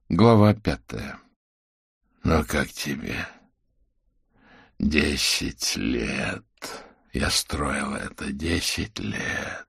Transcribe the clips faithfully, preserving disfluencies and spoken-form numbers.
Глава пятая. — Ну, как тебе? Десять лет. Я строил это десять лет.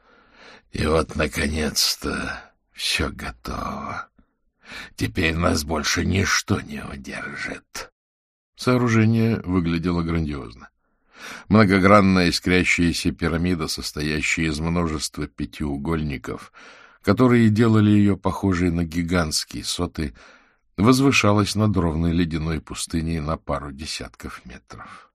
И вот, наконец-то, все готово. Теперь нас больше ничто не удержит. Сооружение выглядело грандиозно. Многогранная искрящаяся пирамида, состоящая из множества пятиугольников, которые делали ее похожей на гигантские соты, возвышалась над ровной ледяной пустыней на пару десятков метров.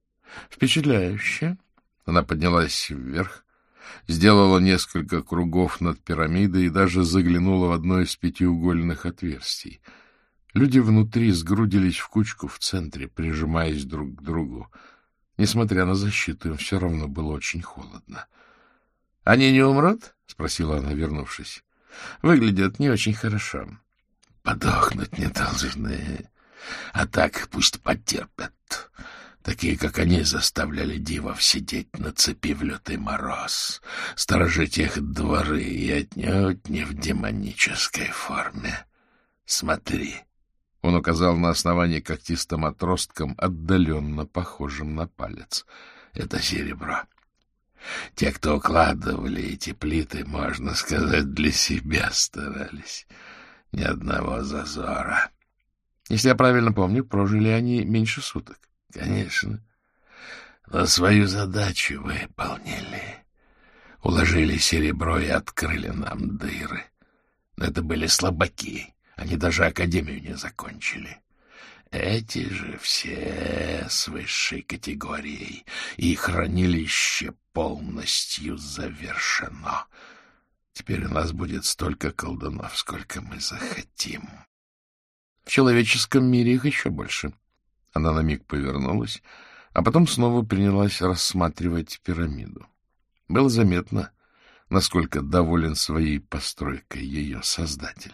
Впечатляюще. Она поднялась вверх, сделала несколько кругов над пирамидой и даже заглянула в одно из пятиугольных отверстий. Люди внутри сгрудились в кучку в центре, прижимаясь друг к другу. Несмотря на защиту, им все равно было очень холодно. — Они не умрут? — спросила она, вернувшись. — Выглядят не очень хорошо. — Подохнуть не должны, а так пусть потерпят. Такие, как они, заставляли дивов сидеть на цепи в лютый мороз, сторожить их дворы и отнюдь не в демонической форме. Смотри. Он указал на основание когтистым отростком, отдаленно похожим на палец. Это серебро. Те, кто укладывали эти плиты, можно сказать, для себя старались. Ни одного зазора. Если я правильно помню, прожили они меньше суток. Конечно. Но свою задачу выполнили. Уложили серебро и открыли нам дыры. Но это были слабаки. Они даже академию не закончили. Эти же все с высшей категорией, и хранилище полностью завершено. Теперь у нас будет столько колдунов, сколько мы захотим. В человеческом мире их еще больше. Она на миг повернулась, а потом снова принялась рассматривать пирамиду. Было заметно, насколько доволен своей постройкой ее создатель.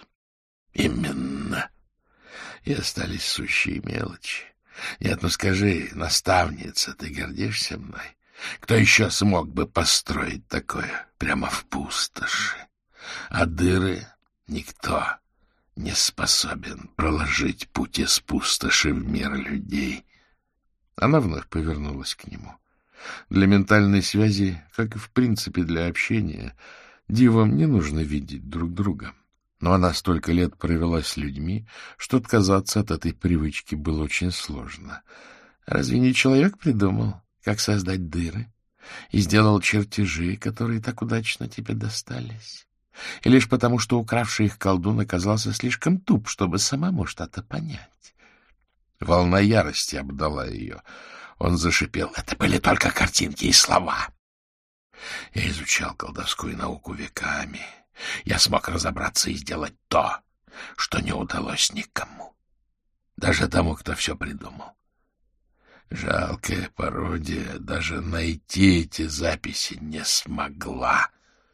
Именно. И остались сущие мелочи. Нет, ну скажи, наставница, ты гордишься мной? Кто еще смог бы построить такое прямо в пустоши? А дыры никто не способен проложить путь из пустоши в мир людей. Она вновь повернулась к нему. Для ментальной связи, как и в принципе для общения, дивам не нужно видеть друг друга. Но она столько лет провела с людьми, что отказаться от этой привычки было очень сложно. Разве не человек придумал, как создать дыры, и сделал чертежи, которые так удачно тебе достались? И лишь потому, что укравший их колдун оказался слишком туп, чтобы самому что-то понять? Волна ярости обдала ее. Он зашипел. Это были только картинки и слова. Я изучал колдовскую науку веками. Я смог разобраться и сделать то, что не удалось никому. Даже тому, кто все придумал. Жалкая пародия даже найти эти записи не смогла.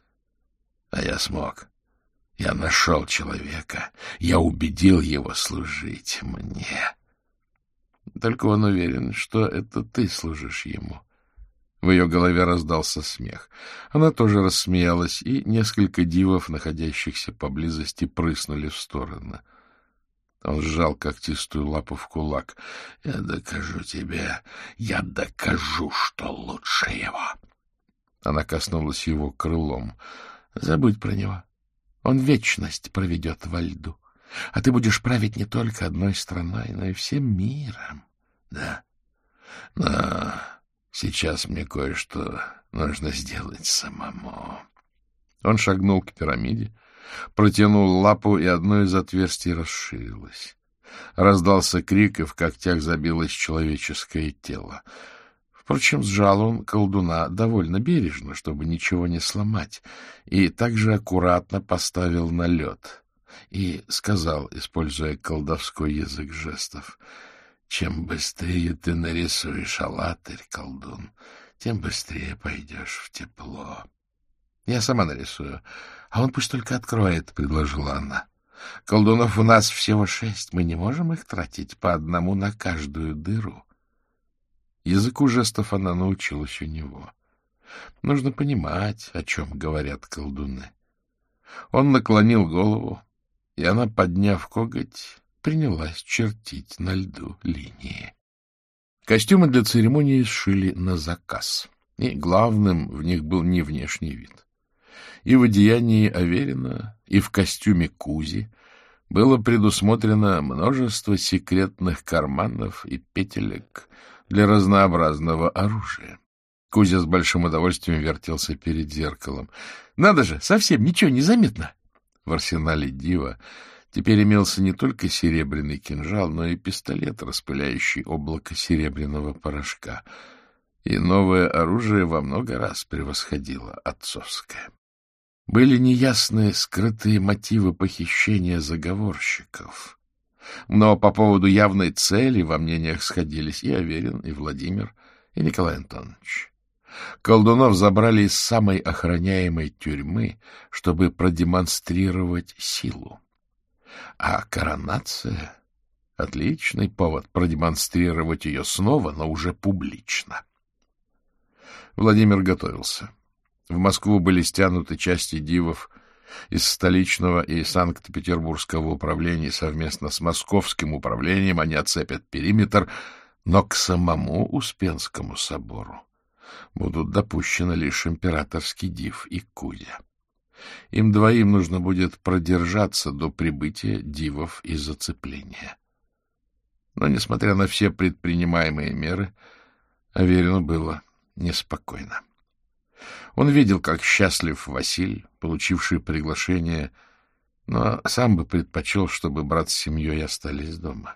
А я смог. Я нашел человека. Я убедил его служить мне. Только он уверен, что это ты служишь ему. В ее голове раздался смех. Она тоже рассмеялась, и несколько дивов, находящихся поблизости, прыснули в сторону. Он сжал когтистую лапу в кулак. — Я докажу тебе, я докажу, что лучше его. Она коснулась его крылом. — Забудь про него. Он вечность проведет во льду. А ты будешь править не только одной страной, но и всем миром. — Да, но... Сейчас мне кое-что нужно сделать самому. Он шагнул к пирамиде, протянул лапу, и одно из отверстий расширилось. Раздался крик, и в когтях забилось человеческое тело. Впрочем, сжал он колдуна довольно бережно, чтобы ничего не сломать, и также аккуратно поставил на лед. И сказал, используя колдовской язык жестов: чем быстрее ты нарисуешь алатырь, колдун, тем быстрее пойдешь в тепло. — Я сама нарисую, а он пусть только откроет, — предложила она. — Колдунов у нас всего шесть, мы не можем их тратить по одному на каждую дыру. Языку жестов она научилась у него. Нужно понимать, о чем говорят колдуны. Он наклонил голову, и она, подняв коготь, принялась чертить на льду линии. Костюмы для церемонии сшили на заказ, и главным в них был не внешний вид. И в одеянии Аверина, и в костюме Кузи было предусмотрено множество секретных карманов и петелек для разнообразного оружия. Кузя с большим удовольствием вертелся перед зеркалом. — Надо же, совсем ничего не заметно! В арсенале Дива теперь имелся не только серебряный кинжал, но и пистолет, распыляющий облако серебряного порошка. И новое оружие во много раз превосходило отцовское. Были неясные скрытые мотивы похищения заговорщиков. Но по поводу явной цели во мнениях сходились и Аверин, и Владимир, и Николай Антонович. Колдунов забрали из самой охраняемой тюрьмы, чтобы продемонстрировать силу. А коронация — отличный повод продемонстрировать ее снова, но уже публично. Владимир готовился. В Москву были стянуты части дивов из столичного и Санкт-Петербургского управлений. Совместно с московским управлением они оцепят периметр, но к самому Успенскому собору будут допущены лишь императорский див и Кузя. Им двоим нужно будет продержаться до прибытия дивов и зацепления. Но, несмотря на все предпринимаемые меры, Аверину было неспокойно. Он видел, как счастлив Василь, получивший приглашение, но сам бы предпочел, чтобы брат с семьей остались дома.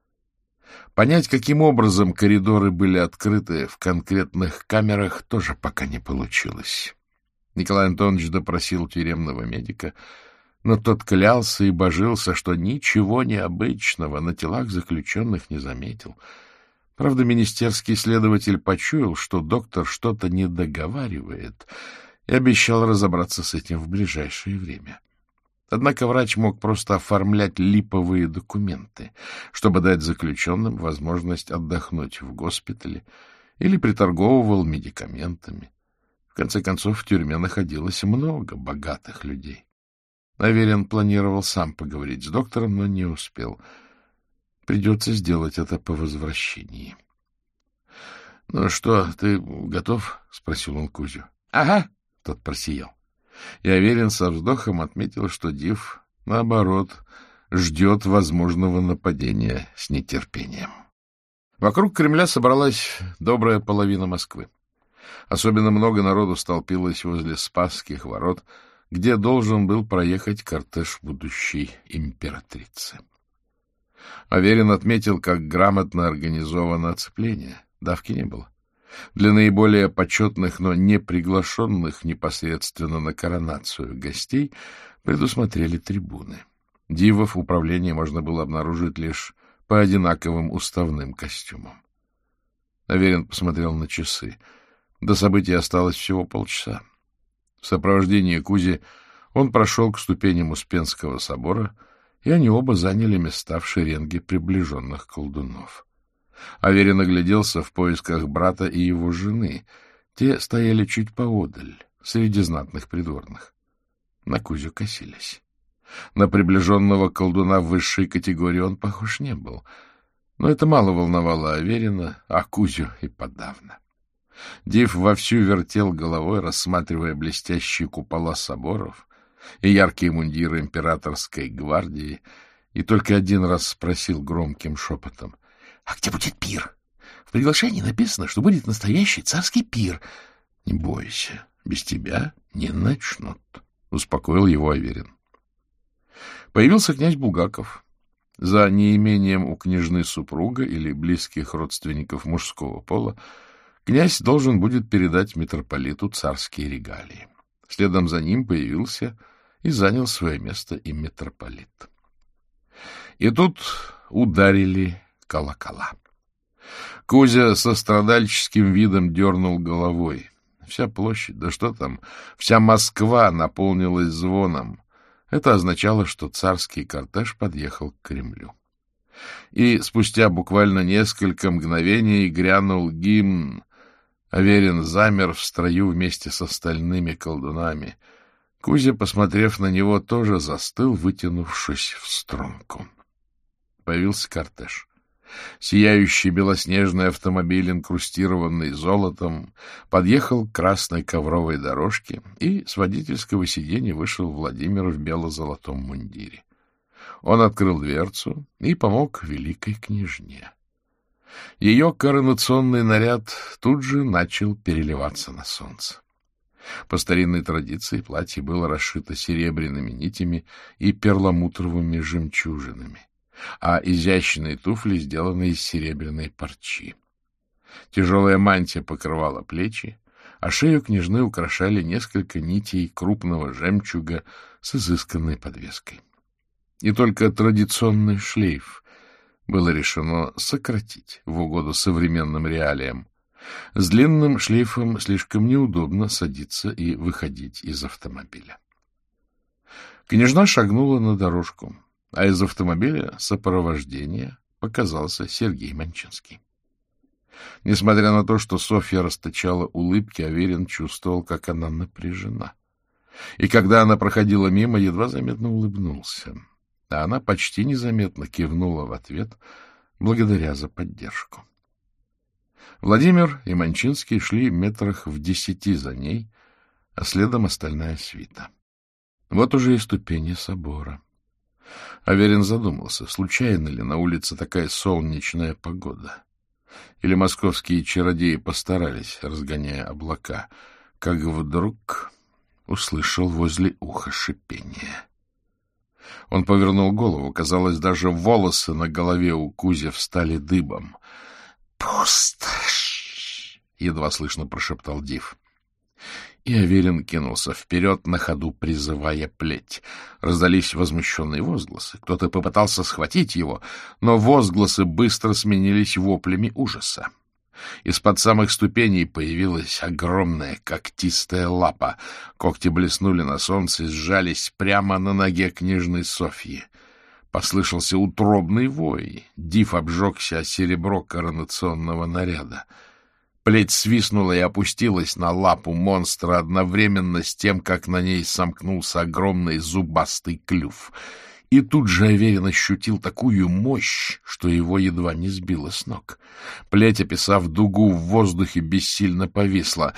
Понять, каким образом коридоры были открыты в конкретных камерах, тоже пока не получилось. Николай Антонович допросил тюремного медика, но тот клялся и божился, что ничего необычного на телах заключенных не заметил. Правда, министерский следователь почуял, что доктор что-то не договаривает, и обещал разобраться с этим в ближайшее время. Однако врач мог просто оформлять липовые документы, чтобы дать заключенным возможность отдохнуть в госпитале, или приторговывал медикаментами. В конце концов, в тюрьме находилось много богатых людей. Аверин планировал сам поговорить с доктором, но не успел. Придется сделать это по возвращении. — Ну что, ты готов? — спросил он Кузю. — Ага, — тот просиял. И Аверин со вздохом отметил, что див, наоборот, ждет возможного нападения с нетерпением. Вокруг Кремля собралась добрая половина Москвы. Особенно много народу столпилось возле Спасских ворот, где должен был проехать кортеж будущей императрицы. Аверин отметил, как грамотно организовано оцепление. Давки не было. Для наиболее почетных, но не приглашенных непосредственно на коронацию гостей предусмотрели трибуны. Дивов управления можно было обнаружить лишь по одинаковым уставным костюмам. Аверин посмотрел на часы. До события осталось всего полчаса. В сопровождении Кузи он прошел к ступеням Успенского собора, и они оба заняли места в шеренге приближенных колдунов. Аверин огляделся в поисках брата и его жены. Те стояли чуть поодаль, среди знатных придворных. На Кузю косились. На приближенного колдуна высшей категории он похож не был. Но это мало волновало Аверина, а Кузю и подавно. Див вовсю вертел головой, рассматривая блестящие купола соборов и яркие мундиры императорской гвардии, и только один раз спросил громким шепотом: — А где будет пир? В приглашении написано, что будет настоящий царский пир. — Не бойся, без тебя не начнут, — успокоил его Аверин. Появился князь Булгаков. За неимением у княжны супруга или близких родственников мужского пола князь должен будет передать митрополиту царские регалии. Следом за ним появился и занял свое место и митрополит. И тут ударили колокола. Кузя со страдальческим видом дернул головой. Вся площадь, да что там, вся Москва наполнилась звоном. Это означало, что царский кортеж подъехал к Кремлю. И спустя буквально несколько мгновений грянул гимн. Аверин замер в строю вместе с остальными колдунами. Кузя, посмотрев на него, тоже застыл, вытянувшись в струнку. Появился кортеж. Сияющий белоснежный автомобиль, инкрустированный золотом, подъехал к красной ковровой дорожке, и с водительского сиденья вышел Владимир в бело-золотом мундире. Он открыл дверцу и помог великой княжне. Ее коронационный наряд тут же начал переливаться на солнце. По старинной традиции платье было расшито серебряными нитями и перламутровыми жемчужинами, а изящные туфли сделаны из серебряной парчи. Тяжелая мантия покрывала плечи, а шею княжны украшали несколько нитей крупного жемчуга с изысканной подвеской. И только традиционный шлейф было решено сократить в угоду современным реалиям. С длинным шлейфом слишком неудобно садиться и выходить из автомобиля. Княжна шагнула на дорожку, а из автомобиля сопровождения показался Сергей Манчинский. Несмотря на то, что Софья расточала улыбки, Аверин чувствовал, как она напряжена. И когда она проходила мимо, едва заметно улыбнулся, а она почти незаметно кивнула в ответ, благодаря за поддержку. Владимир и Манчинский шли метрах в десяти за ней, а следом остальная свита. Вот уже и ступени собора. Аверин задумался, случайно ли на улице такая солнечная погода. Или московские чародеи постарались, разгоняя облака, как вдруг услышал возле уха шипение. Он повернул голову, казалось, даже волосы на голове у Кузи встали дыбом. «Пустошь!» — едва слышно прошептал Див. И Аверин кинулся вперед, на ходу призывая плеть. Раздались возмущенные возгласы. Кто-то попытался схватить его, но возгласы быстро сменились воплями ужаса. Из-под самых ступеней появилась огромная когтистая лапа. Когти блеснули на солнце и сжались прямо на ноге княжны Софьи. Послышался утробный вой. Див обжегся о серебро коронационного наряда. Плеть свистнула и опустилась на лапу монстра одновременно с тем, как на ней сомкнулся огромный зубастый клюв. И тут же Аверин ощутил такую мощь, что его едва не сбило с ног. Плеть, описав дугу в воздухе, бессильно повисла.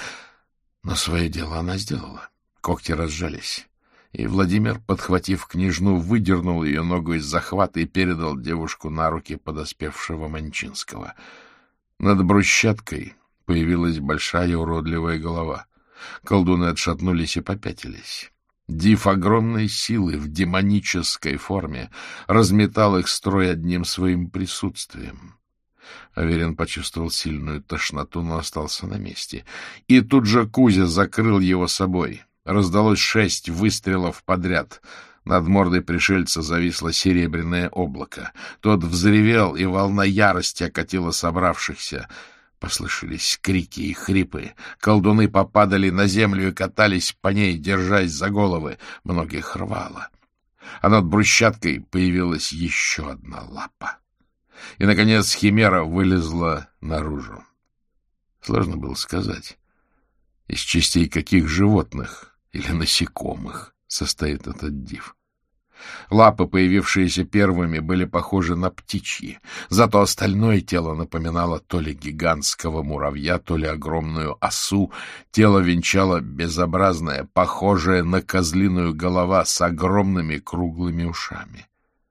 Но свое дело она сделала. Когти разжались. И Владимир, подхватив княжну, выдернул ее ногу из захвата и передал девушку на руки подоспевшего Манчинского. Над брусчаткой появилась большая уродливая голова. Колдуны отшатнулись и попятились. Див огромной силы в демонической форме разметал их строй одним своим присутствием. Аверин почувствовал сильную тошноту, но остался на месте. И тут же Кузя закрыл его собой. Раздалось шесть выстрелов подряд. Над мордой пришельца зависло серебряное облако. Тот взревел, и волна ярости окатила собравшихся. Послышались крики и хрипы. Колдуны попадали на землю и катались по ней, держась за головы. Многих рвало. А над брусчаткой появилась еще одна лапа. И, наконец, химера вылезла наружу. Сложно было сказать, из частей каких животных или насекомых состоит этот див. Лапы, появившиеся первыми, были похожи на птичьи, зато остальное тело напоминало то ли гигантского муравья, то ли огромную осу. Тело венчало безобразная, похожая на козлиную голова с огромными круглыми ушами.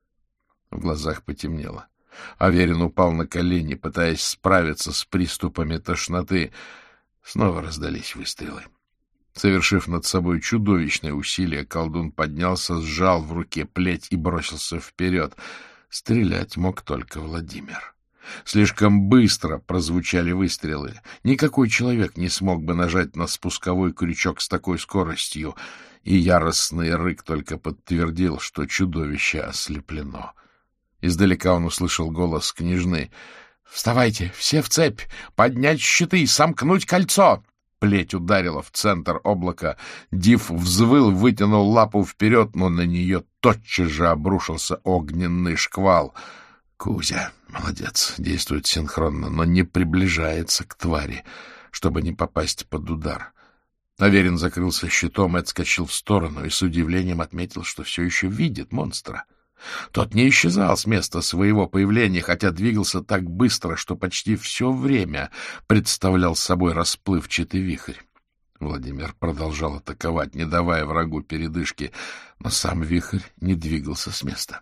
В глазах потемнело. Аверин упал на колени, пытаясь справиться с приступами тошноты. Снова раздались выстрелы. Совершив над собой чудовищное усилие, колдун поднялся, сжал в руке плеть и бросился вперед. Стрелять мог только Владимир. Слишком быстро прозвучали выстрелы. Никакой человек не смог бы нажать на спусковой крючок с такой скоростью, и яростный рык только подтвердил, что чудовище ослеплено. Издалека он услышал голос княжны. «Вставайте, все в цепь! Поднять щиты, сомкнуть кольцо!» Плеть ударила в центр облака. Див взвыл, вытянул лапу вперед, но на нее тотчас же обрушился огненный шквал. Кузя, молодец, действует синхронно, но не приближается к твари, чтобы не попасть под удар. Аверин закрылся щитом и отскочил в сторону, и с удивлением отметил, что все еще видит монстра. Тот не исчезал с места своего появления, хотя двигался так быстро, что почти все время представлял собой расплывчатый вихрь. Владимир продолжал атаковать, не давая врагу передышки, но сам вихрь не двигался с места.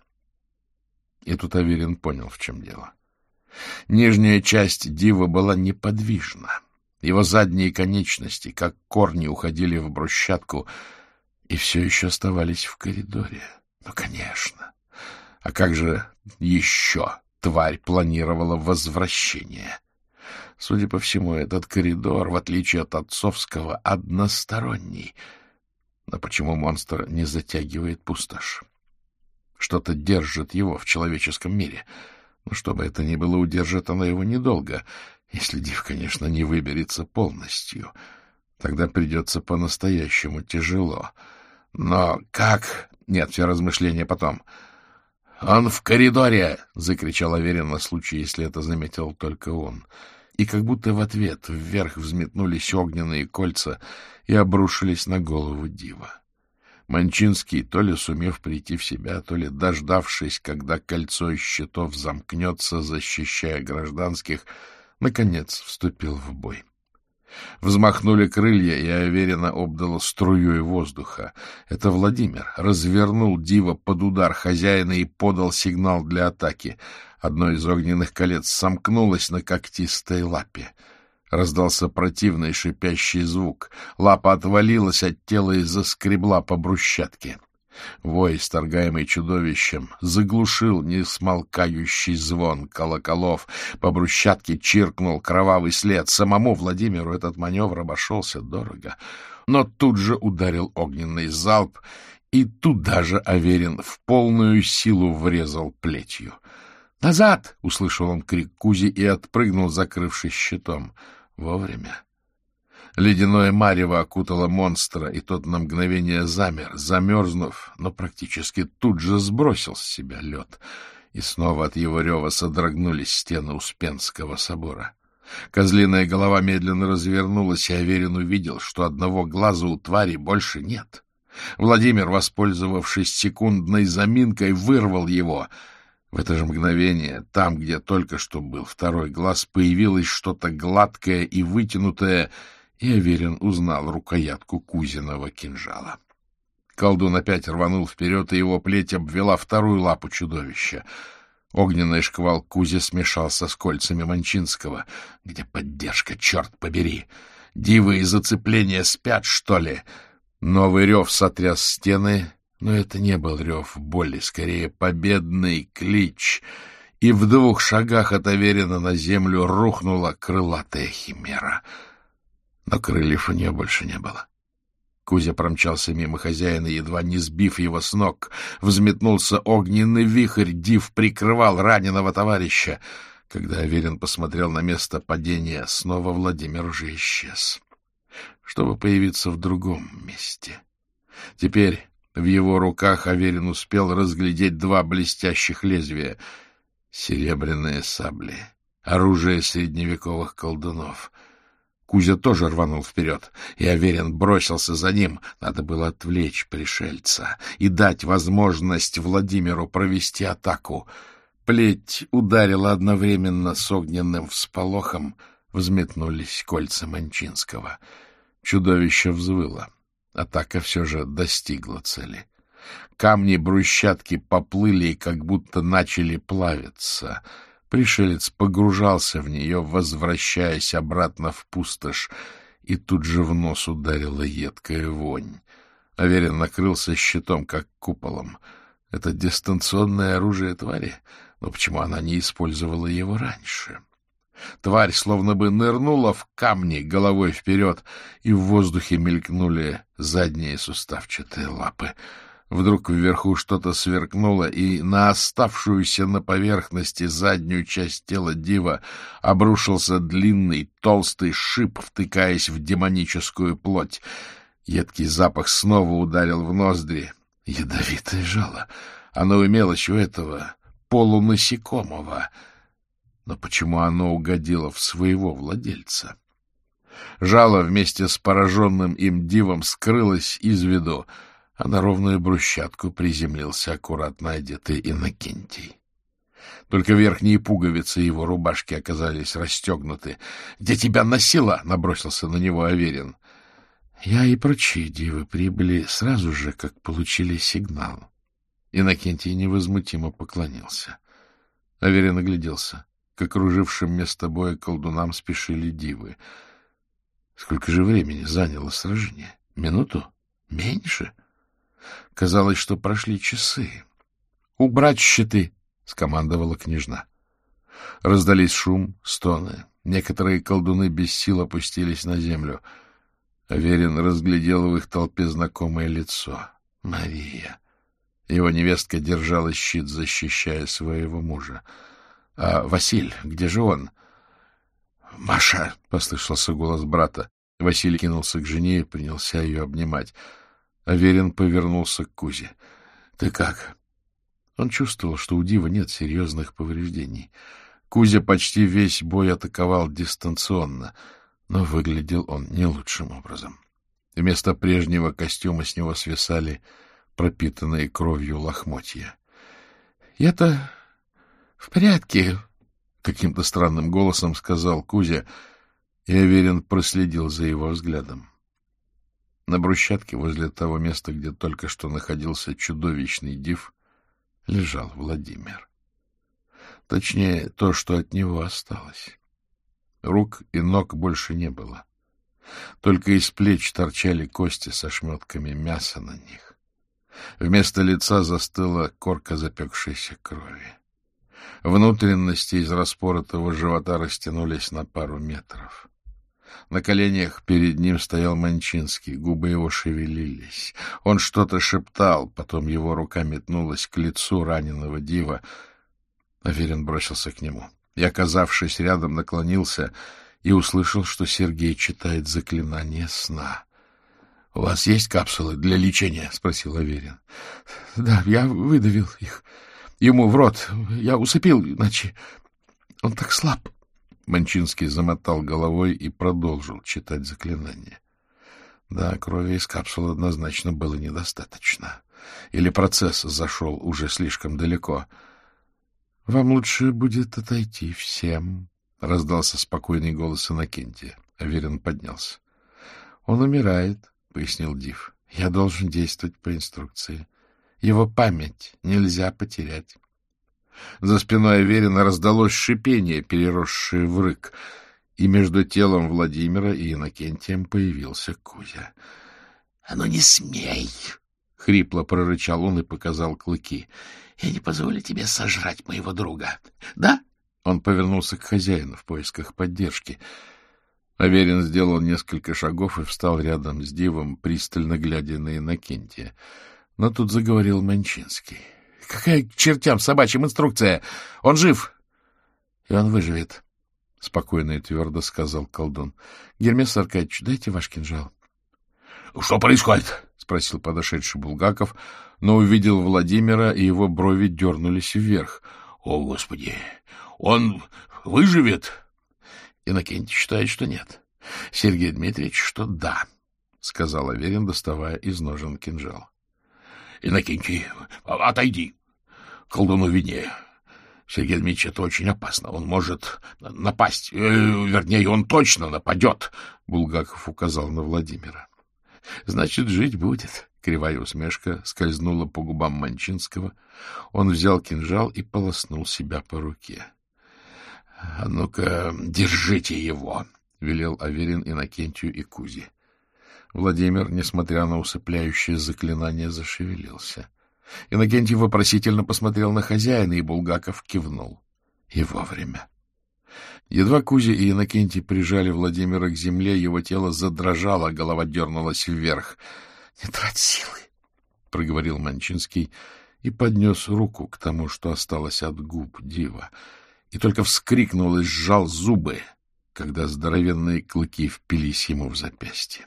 И тут Аверин понял, в чем дело. Нижняя часть дива была неподвижна. Его задние конечности, как корни, уходили в брусчатку и все еще оставались в коридоре. Ну, конечно. А как же еще тварь планировала возвращение? Судя по всему, этот коридор, в отличие от отцовского, односторонний. Но почему монстр не затягивает пустошь? Что-то держит его в человеческом мире. Но что бы это ни было, удержит оно его недолго, если див, конечно, не выберется полностью. Тогда придется по-настоящему тяжело. Но как? Нет, все размышления потом. «Он в коридоре!» — закричал Аверин на случай, если это заметил только он. И как будто в ответ вверх взметнулись огненные кольца и обрушились на голову дива. Манчинский, то ли сумев прийти в себя, то ли дождавшись, когда кольцо из щитов замкнется, защищая гражданских, наконец вступил в бой. Взмахнули крылья, и Аверина обдало струей воздуха. Это Владимир развернул дива под удар хозяина и подал сигнал для атаки. Одно из огненных колец сомкнулось на когтистой лапе. Раздался противный шипящий звук. Лапа отвалилась от тела и заскребла по брусчатке. Вой, исторгаемый чудовищем, заглушил несмолкающий звон колоколов. По брусчатке чиркнул кровавый след. Самому Владимиру этот маневр обошелся дорого. Но тут же ударил огненный залп, и туда же Аверин в полную силу врезал плетью. «Назад!» — услышал он крик Кузи и отпрыгнул, закрывшись щитом. Вовремя. Ледяное марево окутало монстра, и тот на мгновение замер, замерзнув, но практически тут же сбросил с себя лед. И снова от его рева содрогнулись стены Успенского собора. Козлиная голова медленно развернулась, и Аверин увидел, что одного глаза у твари больше нет. Владимир, воспользовавшись секундной заминкой, вырвал его. В это же мгновение, там, где только что был второй глаз, появилось что-то гладкое и вытянутое, и Аверин узнал рукоятку Кузиного кинжала. Колдун опять рванул вперед, и его плеть обвела вторую лапу чудовища. Огненный шквал Кузи смешался с кольцами Манчинского. Где поддержка, черт побери? Дивы и зацепления спят, что ли? Новый рев сотряс стены, но это не был рев боли, скорее победный клич, и в двух шагах от Аверина на землю рухнула крылатая химера. Но крыльев у нее больше не было. Кузя промчался мимо хозяина, едва не сбив его с ног. Взметнулся огненный вихрь, див прикрывал раненого товарища. Когда Аверин посмотрел на место падения, снова Владимир уже исчез, чтобы появиться в другом месте. Теперь в его руках Аверин успел разглядеть два блестящих лезвия — серебряные сабли, оружие средневековых колдунов. Кузя тоже рванул вперед, и Аверин бросился за ним. Надо было отвлечь пришельца и дать возможность Владимиру провести атаку. Плеть ударила одновременно с огненным всполохом, взметнулись кольца Манчинского. Чудовище взвыло. Атака все же достигла цели. Камни брусчатки поплыли и как будто начали плавиться. Пришелец погружался в нее, возвращаясь обратно в пустошь, и тут же в нос ударила едкая вонь. Аверин накрылся щитом, как куполом. Это дистанционное оружие твари? Но почему она не использовала его раньше? Тварь словно бы нырнула в камни головой вперед, и в воздухе мелькнули задние суставчатые лапы. Вдруг вверху что-то сверкнуло, и на оставшуюся на поверхности заднюю часть тела дива обрушился длинный толстый шип, втыкаясь в демоническую плоть. Едкий запах снова ударил в ноздри. Ядовитое жало. Оно имелось у этого полунасекомого. Но почему оно угодило в своего владельца? Жало вместе с пораженным им дивом скрылось из виду, а на ровную брусчатку приземлился аккуратно одетый Иннокентий. Только верхние пуговицы его рубашки оказались расстегнуты. — Где тебя носило? — набросился на него Аверин. — Я и прочие дивы прибыли сразу же, как получили сигнал. Иннокентий невозмутимо поклонился. Аверин огляделся. К окружившим место боя колдунам спешили дивы. Сколько же времени заняло сражение? Минуту? Меньше? Казалось, что прошли часы. — Убрать щиты! — скомандовала княжна. Раздались шум, стоны. Некоторые колдуны без сил опустились на землю. Аверин разглядел в их толпе знакомое лицо. Мария. Его невестка держала щит, защищая своего мужа. — А Василь, где же он? — Маша! — послышался голос брата. Василий кинулся к жене и принялся ее обнимать. Аверин повернулся к Кузе. — Ты как? Он чувствовал, что у дива нет серьезных повреждений. Кузя почти весь бой атаковал дистанционно, но выглядел он не лучшим образом. Вместо прежнего костюма с него свисали пропитанные кровью лохмотья. — Я-то в порядке, — каким-то странным голосом сказал Кузя, и Аверин проследил за его взглядом. На брусчатке возле того места, где только что находился чудовищный див, лежал Владимир. Точнее, то, что от него осталось. Рук и ног больше не было. Только из плеч торчали кости со шметками мяса на них. Вместо лица застыла корка запекшейся крови. Внутренности из распоротого живота растянулись на пару метров. На коленях перед ним стоял Манчинский, губы его шевелились. Он что-то шептал, потом его рука метнулась к лицу раненого дива. Аверин бросился к нему и, оказавшись рядом, наклонился и услышал, что Сергей читает заклинание сна. — У вас есть капсулы для лечения? — спросил Аверин. — Да, я выдавил их ему в рот. Я усыпил, иначе он так слаб. Манчинский замотал головой и продолжил читать заклинание. Да, крови из капсулы однозначно было недостаточно. Или процесс зашел уже слишком далеко. — Вам лучше будет отойти всем, — раздался спокойный голос Иннокентия. Аверин поднялся. — Он умирает, — пояснил див. — Я должен действовать по инструкции. Его память нельзя потерять. За спиной Аверина раздалось шипение, переросшее в рык, и между телом Владимира и Иннокентием появился Кузя. — А ну не смей! — хрипло прорычал он и показал клыки. — Я не позволю тебе сожрать моего друга. Да? Он повернулся к хозяину в поисках поддержки. Аверин сделал несколько шагов и встал рядом с дивом, пристально глядя на Иннокентия. Но тут заговорил Манчинский. — Какая к чертям собачьим инструкция? Он жив! — И он выживет, — спокойно и твердо сказал колдун. — Гермес Аркадьевич, дайте ваш кинжал. — Что происходит? — спросил подошедший Булгаков, но увидел Владимира, и его брови дернулись вверх. — О, Господи! Он выживет? Иннокентий считает, что нет. Сергей Дмитриевич, что да, — сказал Аверин, доставая из ножен кинжал. — Иннокентий, отойди. Колдуну виднее. Сергей Дмитриевич, это очень опасно. Он может напасть. Э, вернее, он точно нападет. Булгаков указал на Владимира. — Значит, жить будет. Кривая усмешка скользнула по губам Манчинского. Он взял кинжал и полоснул себя по руке. — А ну-ка, держите его, — велел Аверин Иннокентию и Кузе. Владимир, несмотря на усыпляющее заклинание, зашевелился. Иннокентий вопросительно посмотрел на хозяина, и Булгаков кивнул. И вовремя. Едва Кузя и Иннокентий прижали Владимира к земле, его тело задрожало, голова дернулась вверх. — Не трать силы, — проговорил Манчинский и поднес руку к тому, что осталось от губ дива, и только вскрикнул и сжал зубы, когда здоровенные клыки впились ему в запястье.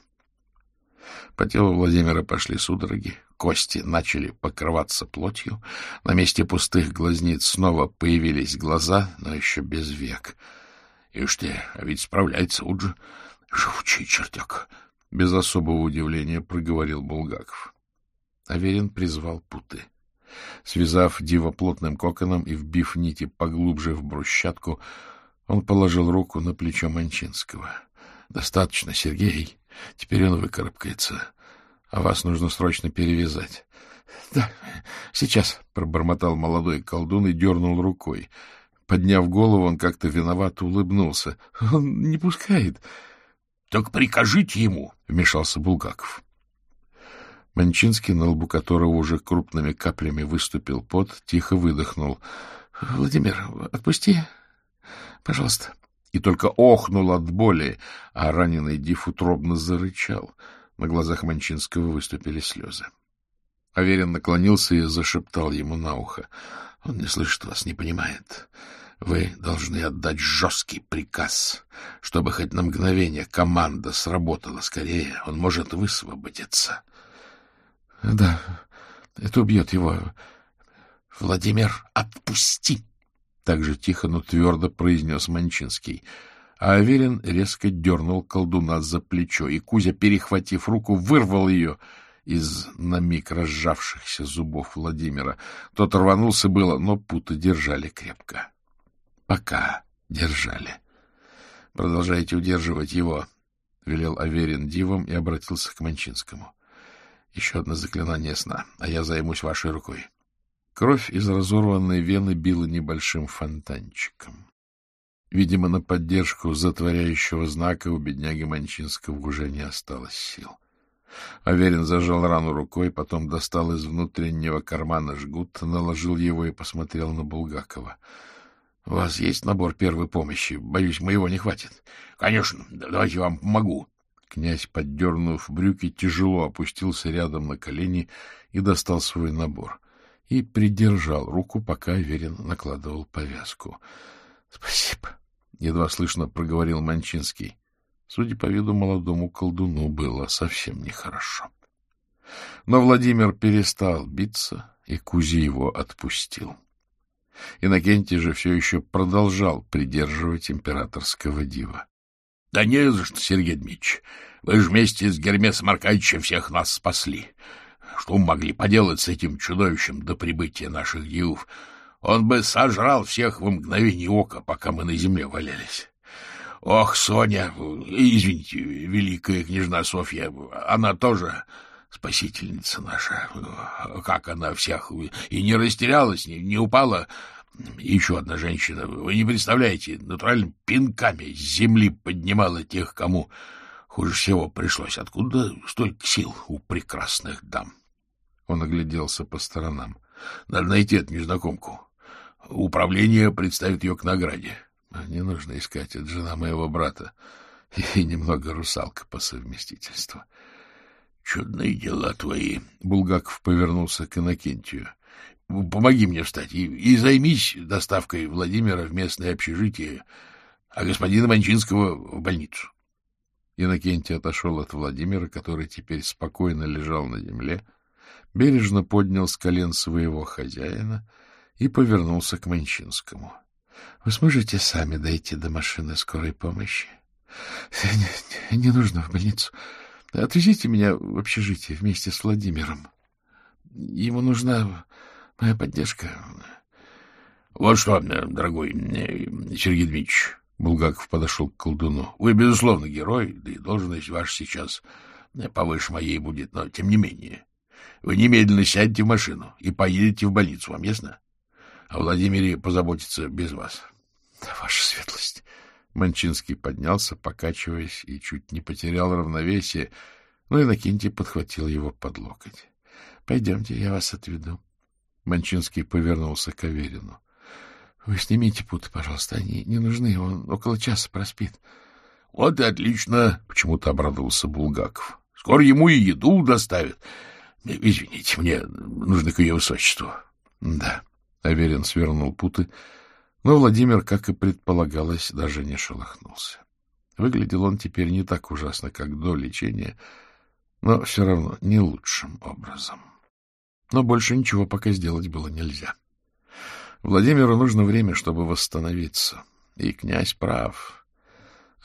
По телу Владимира пошли судороги, кости начали покрываться плотью, на месте пустых глазниц снова появились глаза, но еще без век. — Ишь ты, а ведь справляется Уджи. — Живучий чертяк! — без особого удивления проговорил Булгаков. Аверин призвал путы. Связав дива плотным коконом и вбив нити поглубже в брусчатку, он положил руку на плечо Манчинского. — Достаточно, Сергей. Теперь он выкарабкается. А вас нужно срочно перевязать. — Да, сейчас, — пробормотал молодой колдун и дернул рукой. Подняв голову, он как-то виновато улыбнулся. — Он не пускает. — Так прикажите ему, — вмешался Булгаков. Манчинский, на лбу которого уже крупными каплями выступил пот, тихо выдохнул. — Владимир, отпусти, пожалуйста. И только охнул от боли, а раненый Див утробно зарычал. На глазах Манчинского выступили слезы. Аверин наклонился и зашептал ему на ухо. — Он не слышит вас, не понимает. Вы должны отдать жесткий приказ, чтобы хоть на мгновение команда сработала скорее. Он может высвободиться. — Да, это убьет его. — Владимир, отпусти! — так же тихо, но твердо произнес Манчинский. А Аверин резко дернул колдуна за плечо, и Кузя, перехватив руку, вырвал ее из на миг разжавшихся зубов Владимира. Тот рванулся было, но путы держали крепко. Пока держали. — Продолжайте удерживать его, — велел Аверин дивом и обратился к Манчинскому. — Еще одно заклинание сна, а я займусь вашей рукой. Кровь из разорванной вены била небольшим фонтанчиком. Видимо, на поддержку затворяющего знака у бедняги Манчинского уже не осталось сил. Аверин зажал рану рукой, потом достал из внутреннего кармана жгут, наложил его и посмотрел на Булгакова. — У вас есть набор первой помощи? Боюсь, моего не хватит. — Конечно, давайте я вам помогу. Князь, поддернув брюки, тяжело опустился рядом на колени и достал свой набор. И придержал руку, пока Аверин накладывал повязку. — Спасибо, — едва слышно проговорил Манчинский. Судя по виду, молодому колдуну было совсем нехорошо. Но Владимир перестал биться, и Кузя его отпустил. Иннокентий же все еще продолжал придерживать императорского дива. — Да не за что, Сергей Дмитриевич. Вы же вместе с Гермесом Аркадьевичем всех нас спасли. Что мы могли поделать с этим чудовищем до прибытия наших дивов? Он бы сожрал всех во мгновение ока, пока мы на земле валялись. Ох, Соня, извините, великая княжна Софья, она тоже спасительница наша. Как она всех... И не растерялась, не, не упала. И еще одна женщина, вы не представляете, натурально пинками с земли поднимала тех, кому хуже всего пришлось. Откуда столько сил у прекрасных дам? Он огляделся по сторонам. Надо найти эту незнакомку. Управление представит ее к награде. Не нужно искать, это жена моего брата и немного русалка по совместительству. Чудные дела твои. Булгаков повернулся к Иннокентию. Помоги мне встать и, и займись доставкой Владимира в местное общежитие, а господина Манчинского в больницу. Иннокентий отошел от Владимира, который теперь спокойно лежал на земле, бережно поднял с колен своего хозяина и повернулся к Манчинскому. — Вы сможете сами дойти до машины скорой помощи? — Не, не нужно в больницу. Отвезите меня в общежитие вместе с Владимиром. Ему нужна моя поддержка. — Вот что, дорогой Сергей Дмитриевич, — Булгаков подошел к колдуну, — вы, безусловно, герой, да и должность ваша сейчас повыше моей будет, но тем не менее. Вы немедленно сядьте в машину и поедете в больницу, вам ясно? О Владимире позаботиться без вас. — Да, ваша светлость. Манчинский поднялся, покачиваясь, и чуть не потерял равновесие, но Иннокентий подхватил его под локоть. — Пойдемте, я вас отведу. Манчинский повернулся к Аверину. — Вы снимите путы, пожалуйста, они не нужны, он около часа проспит. — Вот и отлично, — почему-то обрадовался Булгаков. — Скоро ему и еду доставят. Извините, мне нужно к ее высочеству. — Да. Аверин свернул путы, но Владимир, как и предполагалось, даже не шелохнулся. Выглядел он теперь не так ужасно, как до лечения, но все равно не лучшим образом. Но больше ничего пока сделать было нельзя. Владимиру нужно время, чтобы восстановиться, и князь прав.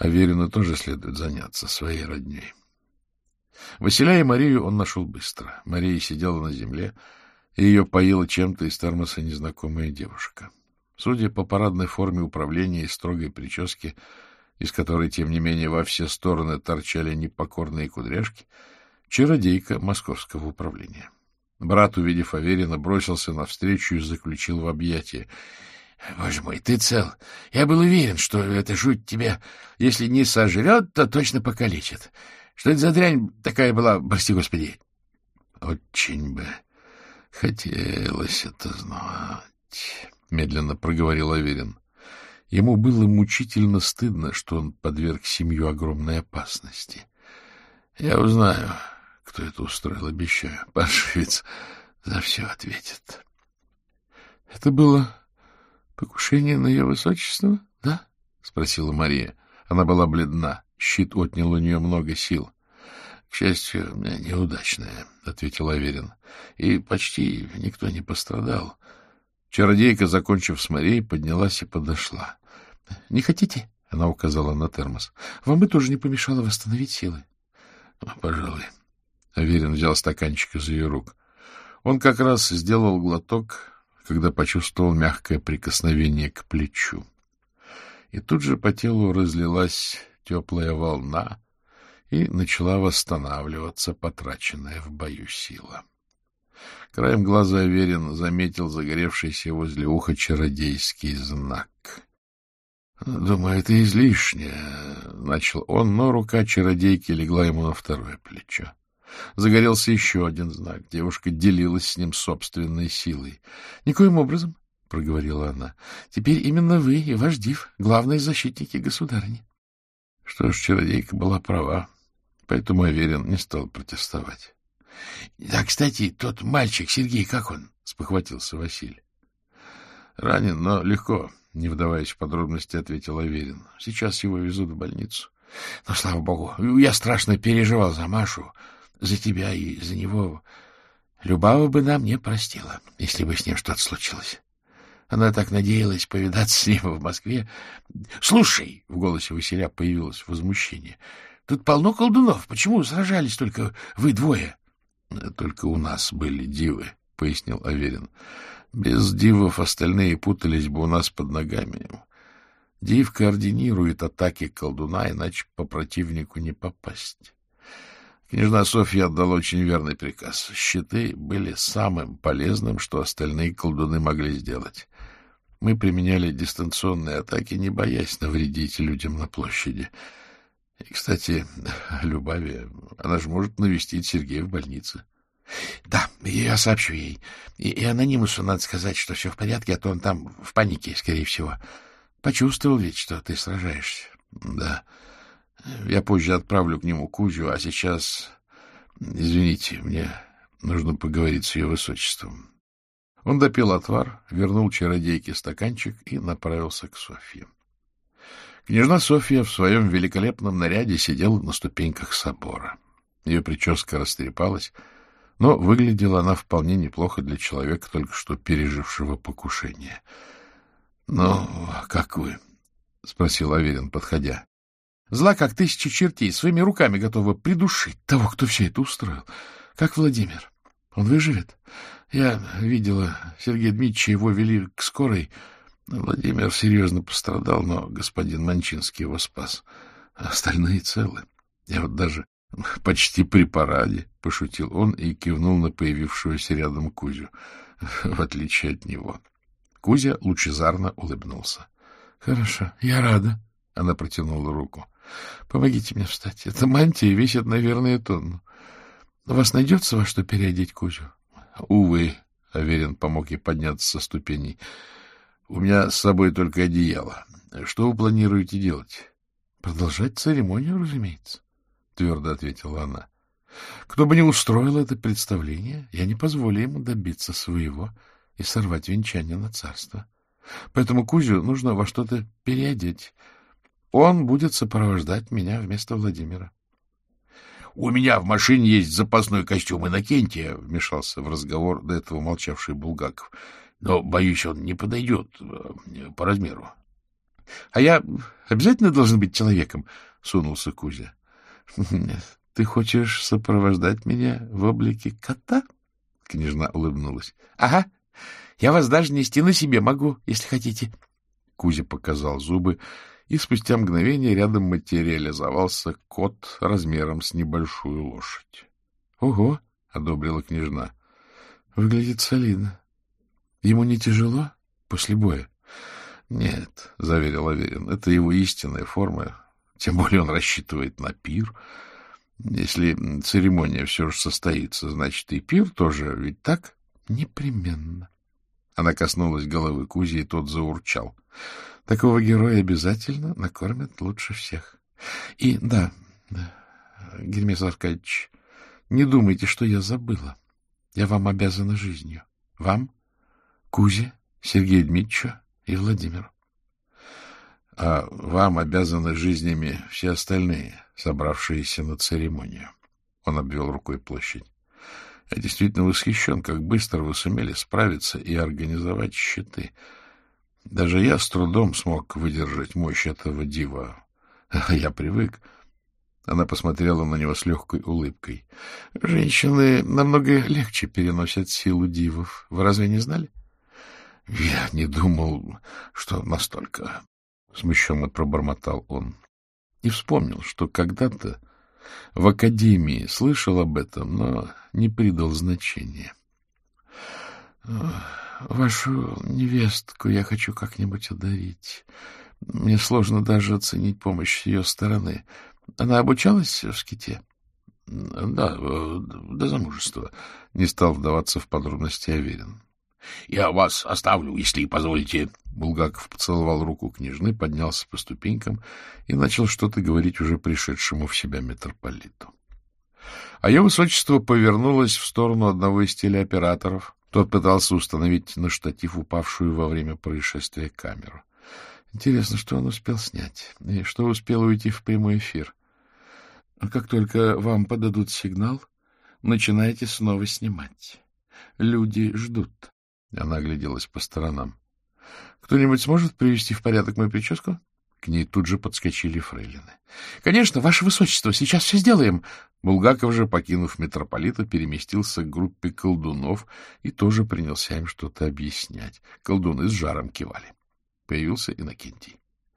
Аверину тоже следует заняться своей родней. Василя и Марию он нашел быстро. Мария сидела на земле, и ее поила чем-то из термоса незнакомая девушка. Судя по парадной форме управления и строгой прическе, из которой, тем не менее, во все стороны торчали непокорные кудряшки, чародейка московского управления. Брат, увидев Аверина, бросился навстречу и заключил в объятия. — Боже мой, ты цел. Я был уверен, что эта жуть тебя, если не сожрет, то точно покалечит. Что это за дрянь такая была, прости господи? — Очень бы хотелось это знать, — медленно проговорил Аверин. Ему было мучительно стыдно, что он подверг семью огромной опасности. — Я узнаю, кто это устроил, обещаю. Паршивец за все ответит. — Это было покушение на ее высочество, да? — спросила Мария. Она была бледна. Щит отнял у нее много сил. — К счастью, неудачное, — ответил Аверин. — И почти никто не пострадал. Чародейка, закончив с Марией, поднялась и подошла. — Не хотите? — она указала на термос. — Вам бы тоже не помешало восстановить силы. — Пожалуй. Аверин взял стаканчик из ее рук. Он как раз сделал глоток, когда почувствовал мягкое прикосновение к плечу. И тут же по телу разлилась теплая волна, и начала восстанавливаться потраченная в бою сила. Краем глаза Аверин заметил загоревшийся возле уха чародейский знак. — Думаю, это излишне, — начал он, но рука чародейки легла ему на второе плечо. Загорелся еще один знак. Девушка делилась с ним собственной силой. — Никоим образом, — проговорила она, — теперь именно вы и ваш див — главные защитники государыни. Что ж, чародейка была права, поэтому Аверин не стал протестовать. — Да, кстати, тот мальчик, Сергей, как он? — спохватился Василий. — Ранен, но легко, — не вдаваясь в подробности, ответил Аверин. — Сейчас его везут в больницу. — Но, слава богу, я страшно переживал за Машу, за тебя и за него. Любава бы нам не простила, если бы с ним что-то случилось. Она так надеялась повидаться с ним в Москве. — Слушай, — в голосе Василя появилось возмущение, — тут полно колдунов. Почему сражались только вы двое? — Только у нас были дивы, — пояснил Аверин. — Без дивов остальные путались бы у нас под ногами. Див координирует атаки колдуна, иначе по противнику не попасть. Княжна Софья отдала очень верный приказ. Щиты были самым полезным, что остальные колдуны могли сделать. Мы применяли дистанционные атаки, не боясь навредить людям на площади. И, кстати, Любави, она же может навестить Сергея в больнице. — Да, я сообщу ей. И, и анонимусу надо сказать, что все в порядке, а то он там в панике, скорее всего. Почувствовал ведь, что ты сражаешься. — Да. Я позже отправлю к нему Кузю, а сейчас... Извините, мне нужно поговорить с ее высочеством. Он допил отвар, вернул чародейке стаканчик и направился к Софье. Княжна Софья в своем великолепном наряде сидела на ступеньках собора. Ее прическа растрепалась, но выглядела она вполне неплохо для человека, только что пережившего покушение. — Ну, как вы? — спросил Аверин, подходя. Зла, как тысячи чертей, своими руками готова придушить того, кто все это устроил. Как Владимир. Он выживет? Я видела, Сергея Дмитриевича его вели к скорой. Владимир серьезно пострадал, но господин Манчинский его спас. Остальные целы. Я вот даже почти при параде, — пошутил он и кивнул на появившегося рядом Кузю, в отличие от него. Кузя лучезарно улыбнулся. — Хорошо, я рада. Она протянула руку. — Помогите мне встать. Эта мантия весит, наверное, тонну. У вас найдется во что переодеть Кузю? — Увы, — Аверин помог ей подняться со ступеней. — У меня с собой только одеяло. Что вы планируете делать? — Продолжать церемонию, разумеется, — твердо ответила она. — Кто бы ни устроил это представление, я не позволю ему добиться своего и сорвать венчание на царство. Поэтому Кузю нужно во что-то переодеть. Он будет сопровождать меня вместо Владимира. — У меня в машине есть запасной костюм Иннокентия, — вмешался в разговор до этого молчавший Булгаков. — Но, боюсь, он не подойдет по размеру. — А я обязательно должен быть человеком? — сунулся Кузя. — Ты хочешь сопровождать меня в облике кота? — княжна улыбнулась. — Ага. Я вас даже нести на себе могу, если хотите. Кузя показал зубы, и спустя мгновение рядом материализовался кот размером с небольшую лошадь. — Ого! — одобрила княжна. — Выглядит солидно. Ему не тяжело после боя? — Нет, — заверил Аверин, — это его истинная форма. Тем более он рассчитывает на пир. Если церемония все же состоится, значит, и пир тоже, ведь так? — Непременно. Она коснулась головы Кузи, и тот заурчал. Такого героя обязательно накормят лучше всех. И да, Гермес Аркадьевич, не думайте, что я забыла. Я вам обязана жизнью. Вам, Кузе, Сергею Дмитриевичу и Владимиру. А вам обязаны жизнями все остальные, собравшиеся на церемонию. Он обвел рукой площадь. Я действительно восхищен, как быстро вы сумели справиться и организовать щиты. Даже я с трудом смог выдержать мощь этого дива. Я привык. Она посмотрела на него с легкой улыбкой. Женщины намного легче переносят силу дивов. Вы разве не знали? Я не думал, что настолько... Смущенно пробормотал он. И вспомнил, что когда-то в академии слышал об этом, но не придал значения. Вашу невестку я хочу как-нибудь одарить. Мне сложно даже оценить помощь с ее стороны. Она обучалась в Ските? Да, до замужества. Не стал вдаваться в подробности Аверин. Я вас оставлю, если позволите. Булгаков поцеловал руку княжны, поднялся по ступенькам и начал что-то говорить уже пришедшему в себя митрополиту. А ее высочество повернулось в сторону одного из телеоператоров. Тот пытался установить на штатив упавшую во время происшествия камеру. Интересно, что он успел снять и что успел уйти в прямой эфир. Как только вам подадут сигнал, начинайте снова снимать. Люди ждут. Она огляделась по сторонам. — Кто-нибудь сможет привести в порядок мою прическу? К ней тут же подскочили фрейлины. — Конечно, ваше высочество, сейчас все сделаем. Булгаков же, покинув митрополита, переместился к группе колдунов и тоже принялся им что-то объяснять. Колдуны с жаром кивали. Появился Иннокентий.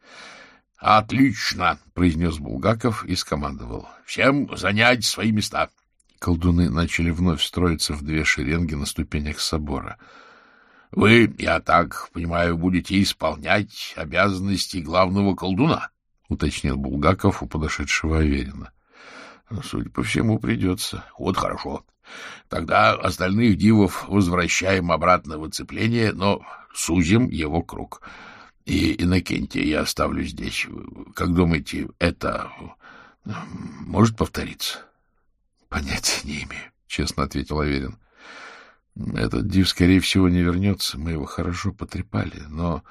— Отлично! — произнес Булгаков и скомандовал. — Всем занять свои места. Колдуны начали вновь строиться в две шеренги на ступенях собора. — Вы, я так понимаю, будете исполнять обязанности главного колдуна? — уточнил Булгаков у подошедшего Аверина. — Судя по всему, придется. — Вот хорошо. Тогда остальных дивов возвращаем обратно в оцепление, но сузим его круг. И Иннокентия я оставлю здесь. Как думаете, это может повториться? — Понятия не имею, — честно ответил Аверин. Этот див, скорее всего, не вернется. Мы его хорошо потрепали. Но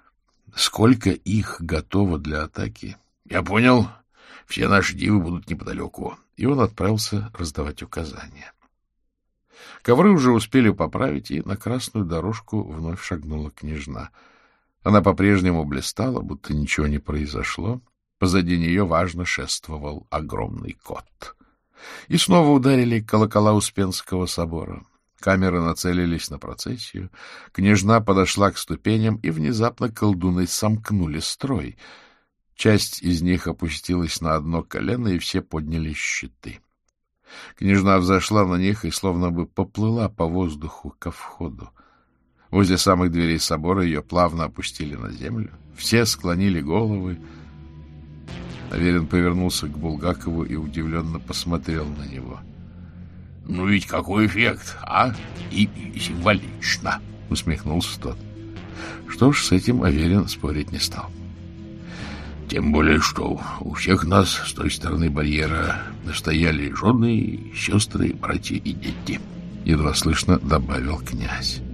сколько их готово для атаки? Я понял. Все наши дивы будут неподалеку. И он отправился раздавать указания. Ковры уже успели поправить, и на красную дорожку вновь шагнула княжна. Она по-прежнему блистала, будто ничего не произошло. Позади нее важно шествовал огромный кот. И снова ударили колокола Успенского собора. Камеры нацелились на процессию. Княжна подошла к ступеням, и внезапно колдуны сомкнули строй. Часть из них опустилась на одно колено, и все подняли щиты. Княжна взошла на них и словно бы поплыла по воздуху ко входу. Возле самых дверей собора ее плавно опустили на землю. Все склонили головы. Аверин повернулся к Булгакову и удивленно посмотрел на него. — Ну ведь какой эффект, а? И, и символично, — усмехнулся тот. Что ж, с этим Аверин спорить не стал. — Тем более, что у всех нас с той стороны барьера стояли жены, сестры, братья и дети, — едва слышно добавил князь.